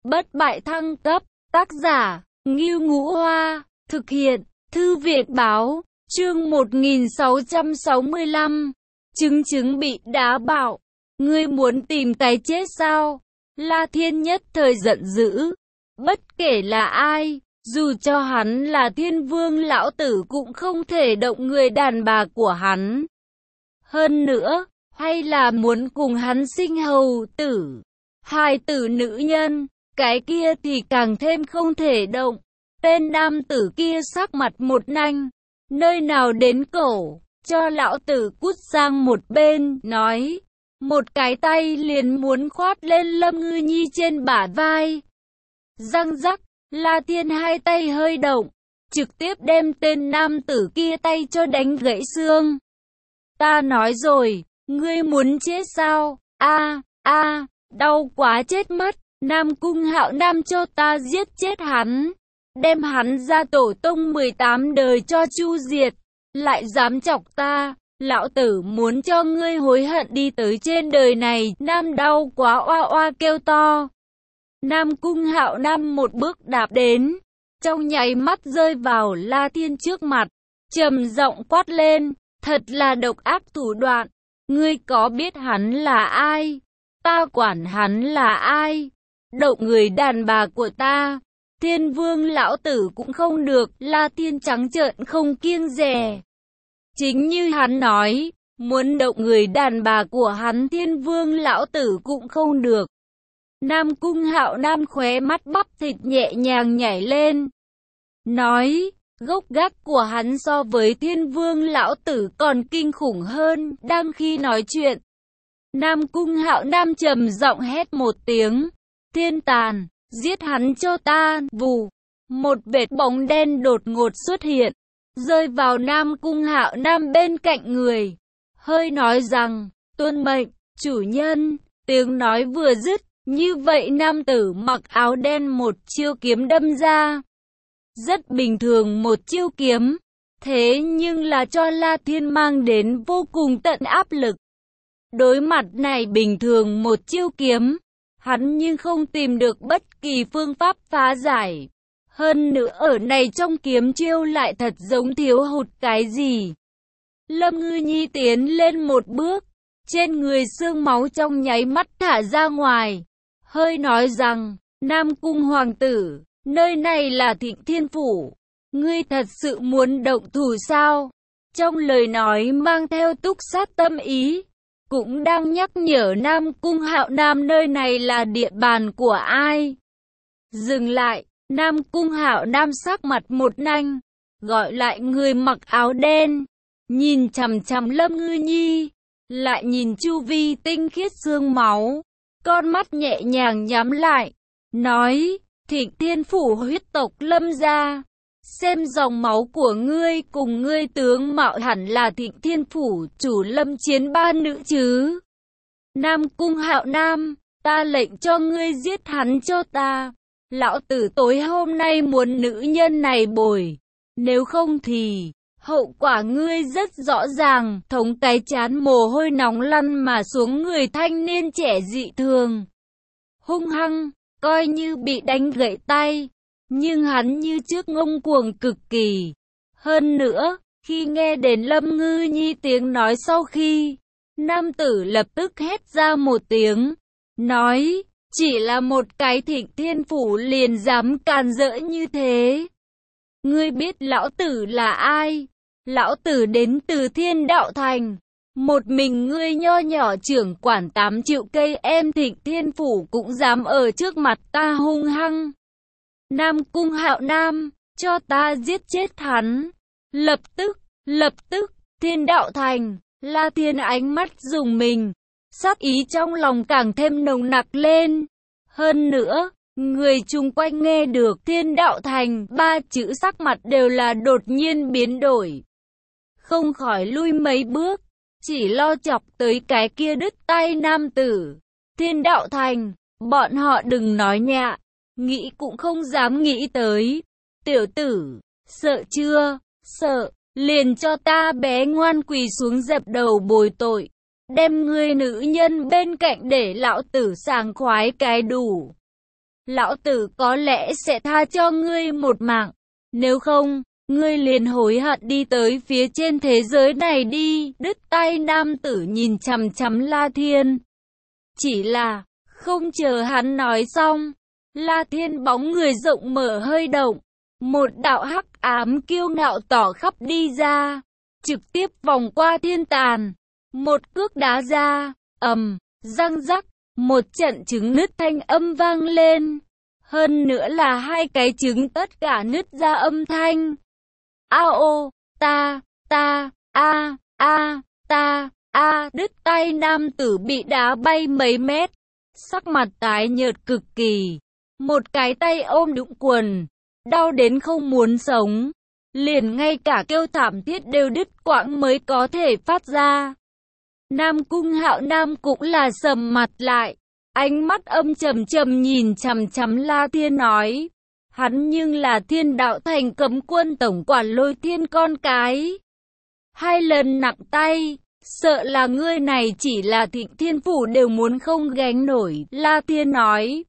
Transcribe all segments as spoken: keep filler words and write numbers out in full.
Bất bại thăng cấp, tác giả, Ngưu Ngũ Hoa, thực hiện, Thư viện báo, chương một nghìn sáu trăm sáu mươi lăm, chứng chứng bị đá bạo, ngươi muốn tìm cái chết sao? La Thiên nhất thời giận dữ, bất kể là ai, dù cho hắn là Thiên Vương lão tử cũng không thể động người đàn bà của hắn. Hơn nữa, hay là muốn cùng hắn sinh hầu tử, hài tử nữ nhân, cái kia thì càng thêm không thể động. Tên nam tử kia sắc mặt một nanh, nơi nào đến cổ, cho lão tử cút sang một bên, nói, một cái tay liền muốn khoát lên Lâm Ngư Nhi trên bả vai. Răng rắc, La Thiên hai tay hơi động, trực tiếp đem tên nam tử kia tay cho đánh gãy xương. Ta nói rồi, ngươi muốn chết sao? A a, đau quá chết mất. Nam Cung Hạo Nam cho ta giết chết hắn, đem hắn ra tổ tông mười tám đời cho chu diệt, lại dám chọc ta, lão tử muốn cho ngươi hối hận đi tới trên đời này. Nam đau quá oa oa kêu to. Nam Cung Hạo Nam một bước đạp đến, trong nháy mắt rơi vào La Thiên trước mặt, trầm giọng quát lên, thật là độc ác thủ đoạn, ngươi có biết hắn là ai? Ta quản hắn là ai? Động người đàn bà của ta, Thiên Vương lão tử cũng không được. La Thiên trắng trợn không kiêng dè. Chính như hắn nói, muốn động người đàn bà của hắn, Thiên Vương lão tử cũng không được. Nam Cung Hạo Nam khóe mắt bắp thịt nhẹ nhàng nhảy lên, nói, gốc gác của hắn so với Thiên Vương lão tử còn kinh khủng hơn. Đang khi nói chuyện, Nam Cung Hạo Nam trầm giọng hét một tiếng, thiên tàn, giết hắn cho ta. Vù, một vệt bóng đen đột ngột xuất hiện, rơi vào Nam Cung Hạo Nam bên cạnh người, hơi nói rằng, tuân mệnh, chủ nhân. Tiếng nói vừa dứt, như vậy nam tử mặc áo đen một chiêu kiếm đâm ra. Rất bình thường một chiêu kiếm, thế nhưng là cho La Thiên mang đến vô cùng tận áp lực. Đối mặt này bình thường một chiêu kiếm, hắn nhưng không tìm được bất kỳ phương pháp phá giải. Hơn nữa ở này trong kiếm chiêu lại thật giống thiếu hụt cái gì. Lâm Ngư Nhi tiến lên một bước, trên người xương máu trong nháy mắt thả ra ngoài, hơi nói rằng, Nam Cung hoàng tử, nơi này là Thịnh Thiên Phủ, ngươi thật sự muốn động thủ sao? Trong lời nói mang theo túc sát tâm ý, cũng đang nhắc nhở Nam Cung Hạo Nam nơi này là địa bàn của ai. Dừng lại, Nam Cung Hạo Nam sắc mặt một nanh, gọi lại người mặc áo đen, nhìn chằm chằm Lâm Ngư Nhi, lại nhìn chu vi tinh khiết xương máu, con mắt nhẹ nhàng nhắm lại, nói, Thịnh Thiên Phủ huyết tộc Lâm gia, xem dòng máu của ngươi cùng ngươi tướng mạo hẳn là Thịnh Thiên Phủ chủ Lâm chiến ba nữ chứ. Nam Cung Hạo Nam, ta lệnh cho ngươi giết hắn cho ta. Lão tử tối hôm nay muốn nữ nhân này bồi, nếu không thì hậu quả ngươi rất rõ ràng. Thống cái chán mồ hôi nóng lăn mà xuống người thanh niên trẻ dị thường, hung hăng, coi như bị đánh gãy tay, nhưng hắn như trước ngông cuồng cực kỳ. Hơn nữa, khi nghe đến Lâm Ngư Nhi tiếng nói sau khi, nam tử lập tức hét ra một tiếng, nói, chỉ là một cái Thịnh Thiên Phủ liền dám càn rỡ như thế. Ngươi biết lão tử là ai? Lão tử đến từ Thiên Đạo Thành. Một mình ngươi nho nhỏ trưởng quản tám triệu cây em Thịnh Thiên Phủ cũng dám ở trước mặt ta hung hăng. Nam Cung Hạo Nam, cho ta giết chết hắn. Lập tức, lập tức, Thiên Đạo Thành, La Thiên ánh mắt rùng mình, sát ý trong lòng càng thêm nồng nặc lên. Hơn nữa, người chung quanh nghe được Thiên Đạo Thành ba chữ sắc mặt đều là đột nhiên biến đổi, không khỏi lui mấy bước, chỉ lo chọc tới cái kia đứt tay nam tử. Thiên Đạo Thành, bọn họ đừng nói nhạ, nghĩ cũng không dám nghĩ tới. Tiểu tử, sợ chưa? Sợ, liền cho ta bé ngoan quỳ xuống dập đầu bồi tội, đem người nữ nhân bên cạnh để lão tử sảng khoái cái đủ. lão tử có lẽ sẽ tha cho ngươi một mạng. Nếu không, ngươi liền hối hận đi tới phía trên thế giới này đi. Đứt tay nam tử nhìn chằm chằm La Thiên. Chỉ là, không chờ hắn nói xong, La Thiên bóng người rộng mở hơi động. Một đạo hắc ám kiêu ngạo tỏ khắp đi ra, trực tiếp vòng qua thiên tàn. Một cước đá ra, ầm, răng rắc, một trận trứng nứt thanh âm vang lên. Hơn nữa là hai cái trứng tất cả nứt ra âm thanh. A ô, ta, ta, a, a, ta, a, đứt tay nam tử bị đá bay mấy mét. Sắc mặt tái nhợt cực kỳ. Một cái tay ôm đụng quần. Đau đến không muốn sống. Liền ngay cả kêu thảm thiết đều đứt quãng mới có thể phát ra. Nam Cung Hạo Nam cũng là sầm mặt lại. Ánh mắt âm trầm trầm nhìn chằm chằm La Thiên nói. Hắn nhưng là Thiên Đạo Thành cấm quân tổng quản Lôi Thiên con cái. Hai lần nặng tay, sợ là ngươi này chỉ là Thịnh Thiên Phủ đều muốn không gánh nổi. La Thiên nói.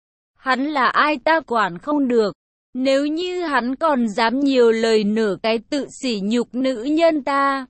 Hắn là ai ta quản không được. Nếu như hắn còn dám nhiều lời nửa cái tự sỉ nhục nữ nhân ta,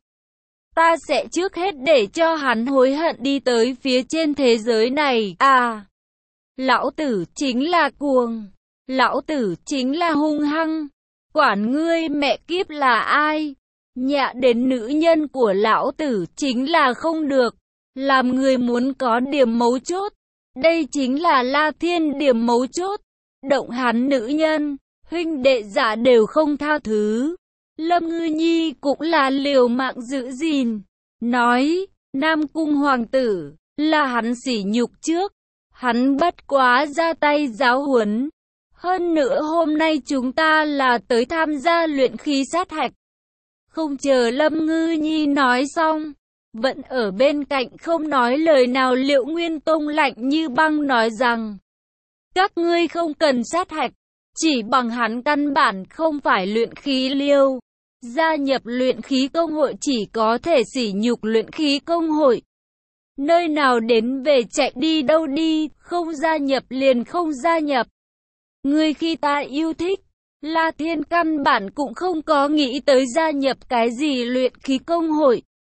ta sẽ trước hết để cho hắn hối hận đi tới phía trên thế giới này. À, lão tử chính là cuồng, lão tử chính là hung hăng, quản ngươi mẹ kiếp là ai, nhạ đến nữ nhân của lão tử chính là không được, làm người muốn có điểm mấu chốt, đây chính là La Thiên điểm mấu chốt, động hắn nữ nhân, huynh đệ giả đều không tha thứ. Lâm Ngư Nhi cũng là liều mạng giữ gìn, nói, Nam Cung Hoàng tử, là hắn sỉ nhục trước, hắn bất quá ra tay giáo huấn. Hơn nữa hôm nay chúng ta là tới tham gia luyện khí sát hạch. Không chờ Lâm Ngư Nhi nói xong, vẫn ở bên cạnh không nói lời nào Liệu Nguyên Tông lạnh như băng nói rằng, các ngươi không cần sát hạch, chỉ bằng hắn căn bản không phải luyện khí liêu. Gia nhập luyện khí công hội chỉ có thể sỉ nhục luyện khí công hội. Nơi nào đến về chạy đi đâu đi, không gia nhập liền không gia nhập. Người khi ta yêu thích, La Thiên căn bản cũng không có nghĩ tới gia nhập cái gì luyện khí công hội.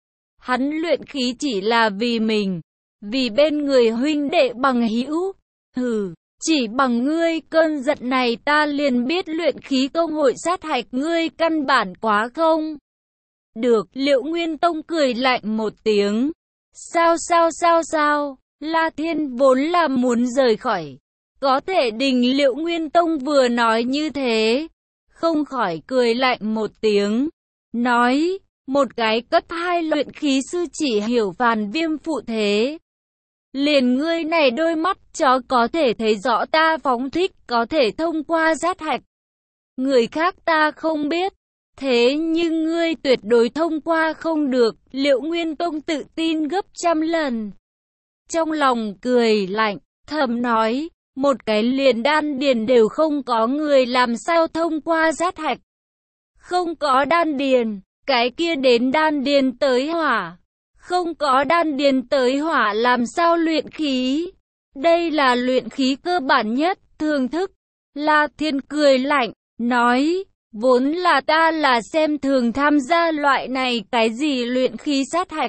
Hắn luyện khí chỉ là vì mình, vì bên người huynh đệ bằng hữu. Hừ. Chỉ bằng ngươi cơn giận này ta liền biết luyện khí công hội sát hạch ngươi căn bản quá không. Được, Liệu Nguyên Tông cười lạnh một tiếng. Sao sao sao sao, La Thiên vốn là muốn rời khỏi. Có thể đình Liệu Nguyên Tông vừa nói như thế, không khỏi cười lạnh một tiếng. Nói, một cái cấp hai luyện khí sư chỉ hiểu Phàn Viêm phụ thế. Liền ngươi này đôi mắt chó có thể thấy rõ ta phóng thích, có thể thông qua sát hạch. Người khác ta không biết, thế nhưng ngươi tuyệt đối thông qua không được, Liệu Nguyên Tông tự tin gấp trăm lần. Trong lòng cười lạnh, thầm nói, một cái liền đan điền đều không có người làm sao thông qua sát hạch. Không có đan điền, cái kia đến đan điền tới hỏa. Không có đan điền tới hỏa làm sao luyện khí. Đây là luyện khí cơ bản nhất, thường thức. La Thiên cười lạnh, nói, vốn là ta là xem thường tham gia loại này cái gì luyện khí sát hạch.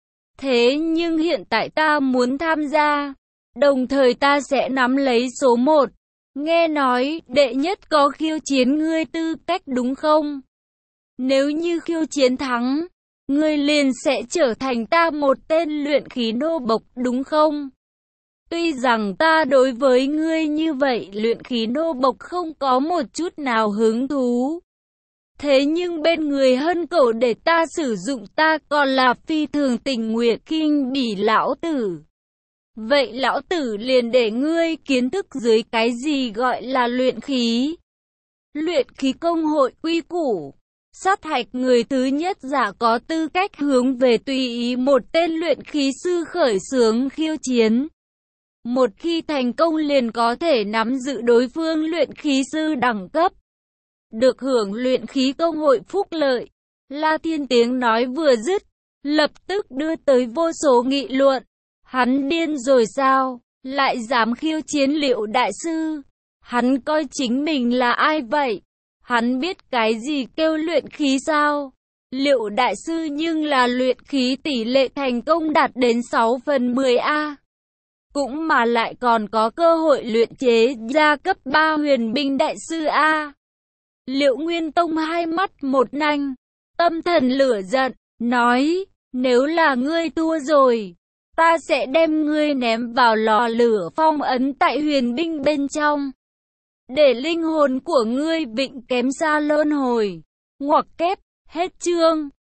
Thế nhưng hiện tại ta muốn tham gia, đồng thời ta sẽ nắm lấy số một. Nghe nói, đệ nhất có khiêu chiến ngươi tư cách đúng không? Nếu như khiêu chiến thắng, ngươi liền sẽ trở thành ta một tên luyện khí nô bộc đúng không? Tuy rằng ta đối với ngươi như vậy luyện khí nô bộc không có một chút nào hứng thú. Thế nhưng bên người hân cẩu để ta sử dụng ta còn là phi thường tình nguyện kinh bỉ lão tử. Vậy lão tử liền để ngươi kiến thức dưới cái gì gọi là luyện khí. Luyện khí công hội quy củ. Sát hạch người thứ nhất giả có tư cách hướng về tùy ý một tên luyện khí sư khởi xướng khiêu chiến. Một khi thành công liền có thể nắm giữ đối phương luyện khí sư đẳng cấp. Được hưởng luyện khí công hội phúc lợi. La Thiên tiếng nói vừa dứt, lập tức đưa tới vô số nghị luận. Hắn điên rồi sao? lại dám khiêu chiến Liệu đại sư. Hắn coi chính mình là ai vậy? Hắn biết cái gì kêu luyện khí sao? Liệu đại sư nhưng là luyện khí tỷ lệ thành công đạt đến sáu phần mười a. Cũng mà lại còn có cơ hội luyện chế ra cấp ba huyền binh đại sư a. Liệu Nguyên Tông hai mắt một nanh, tâm thần lửa giận, nói, nếu là ngươi thua rồi, ta sẽ đem ngươi ném vào lò lửa phong ấn tại huyền binh bên trong, để linh hồn của ngươi vĩnh kém xa luân hồi. Ngoặc kép, hết chương.